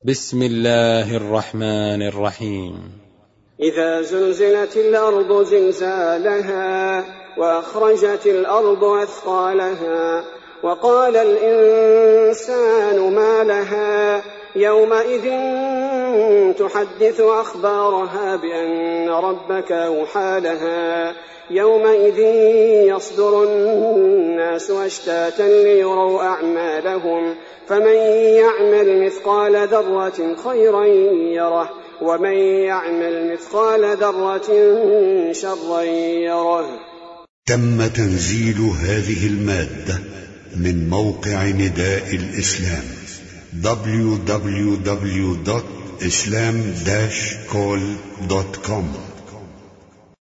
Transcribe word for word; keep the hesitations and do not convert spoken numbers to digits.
بسم الله الرحمن الرحيم. إذا زلزلت الأرض زلزالها وأخرجت الأرض أثقالها وقال الإنسان ما لها يومئذ تحدث أخبارها بأن ربك أوحى لها يومئذ يصدر الناس أشتاتا ليروا أعمالهم فمن يعمل مثقال ذرة خيرا يره ومن يعمل مثقال ذرة شرا يره. تم تنزيل هذه المادة من موقع نداء الإسلام دبليو دبليو دبليو دوت إسلام داش كول دوت كوم.